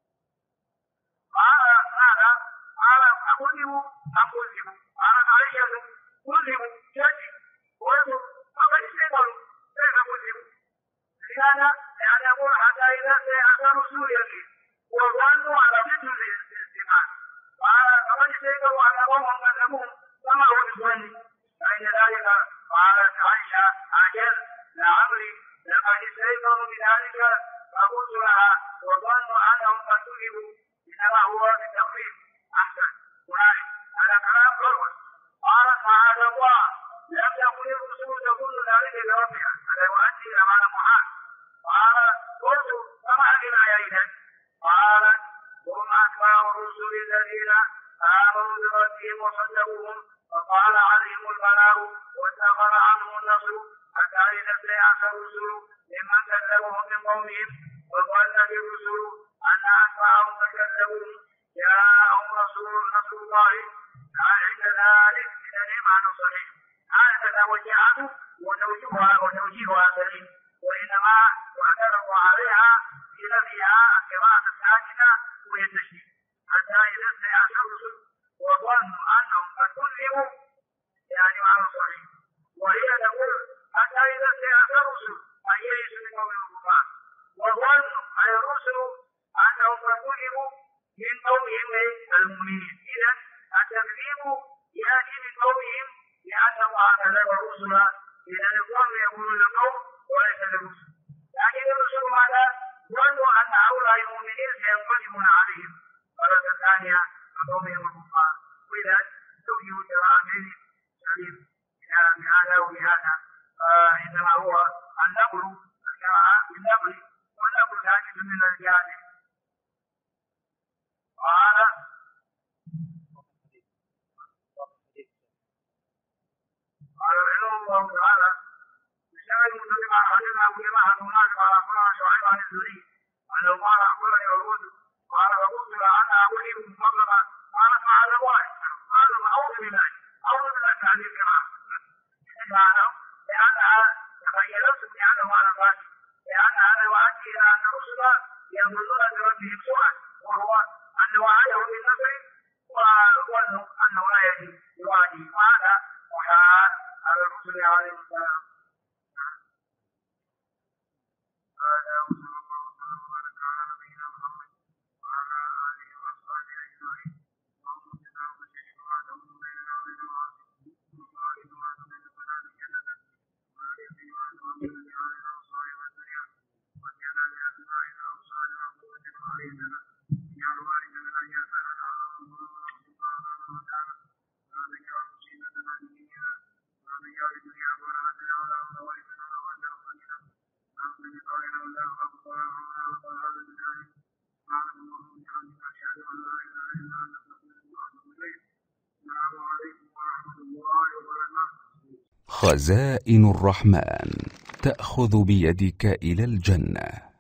Speaker 1: قال ماذا؟ قال أكذبوا أم كذبوا؟ قالت عائشة كذبوا شكي ويقول فقد استيقظوا كيف كذبوا؟ لماذا؟ لأن يقول حتى إذا سيأتى رسول يقين وظنوا على مثل الاستماع قال فقد استيقظوا أنهم كذبوهم فما هو بالظن؟ فإن ذلك قالت عائشة أجل لعمري لقد استيقظوا بذلك فقلت لها وظنوا أنهم قد كذبوا إنما هو بالتخفيف أحسن هناك هذا كلام عروة. قالت معاذ الله لم يكن الرسول تقول ذلك لربها هذا يؤدي إلى معنى محال. قال قلت فما علم إذا؟ قالت هم أتباع الرسل الذين آمنوا بربهم وصدقوهم فقال عليهم البلاء واتخذ عنهم النصر حتى إذا استيأس الرسل ممن كذبهم من قومهم وظن بالرسل أن أتباعهم فكذبوهم جاءهم رسول نصر الله عند ذلك إذا معنى صحيح. هذا توجهه وتوجيهها سليم وإنما واعترضوا عليها في نفيها القراءة الساكنة وهي التشديد حتى إذا استيأس الرسل وظنوا أنهم قد كذبوا يعني معنى صحيح. وهي تقول حتى إذا استيأس الرسل أن يئسوا من قوم الكفار وظنوا أي الرسل أنهم قد كذبوا من قومهم المؤمنين. إذا التكذيب يأتي من قومهم لأن الله كذب الرسل إذا القوم يقولون للقوم وليس للرسل. لكن الرسل ماذا؟ ظنوا أن هؤلاء المؤمنين سينقلبون عليهم مرة ثانية وقومهم الكفار. وإذا توجه قراءتين سليم بهذا وبهذا إنما هو النقل القراءة بالنقل والنقل ساكت من الجانب. قال رحمه الله تعالى بسبب المتفق على حديث أبو جماعة هناك قال أخبرنا شعيب عن الزهري أنه قال أخبرني عروة قال فقلت لأنا أوليكم مطلقا قالت معاذ الله قال أعوذ بالله عن القراءة لأنها تخيلت بأنه على الراجح لأن هذا يؤدي إلى أن الرسل يظنون بربهم سوءا وهو أن وعده بالنصر وظنوا أنه لا يجب بوعده وهذا محال على الرسل عليه السلام. هذا وصلى الله وسلم وبارك على نبينا محمد وعلى آله وأصحابه أجمعين. اللهم اجعلنا وجعل وعدهم بيننا وبين معاصيك وقائد وعدهم بين بلاد جنتك وآية وعدهم بين علينا وصائب الدنيا واجعلنا لأسماعنا وأبصارنا وقوتنا علينا واجعل والدنا يسأل العظام ونصرف عظام مكانه لا تجعل مصيبتنا في ديننا لا تجعل الدنيا أكبر همنا ولا مبلغ علمنا ولا مبلغ أنزل بقولنا ولا أخبر عنا وطلع بالله سبحانك اللهم وبحمدك أشهد أن لا إله إلا أنت أستغفرك وأتوب إليك. السلام عليكم ورحمة الله وبركاته.
Speaker 2: خزائن الرحمن تأخذ بيدك إلى الجنة.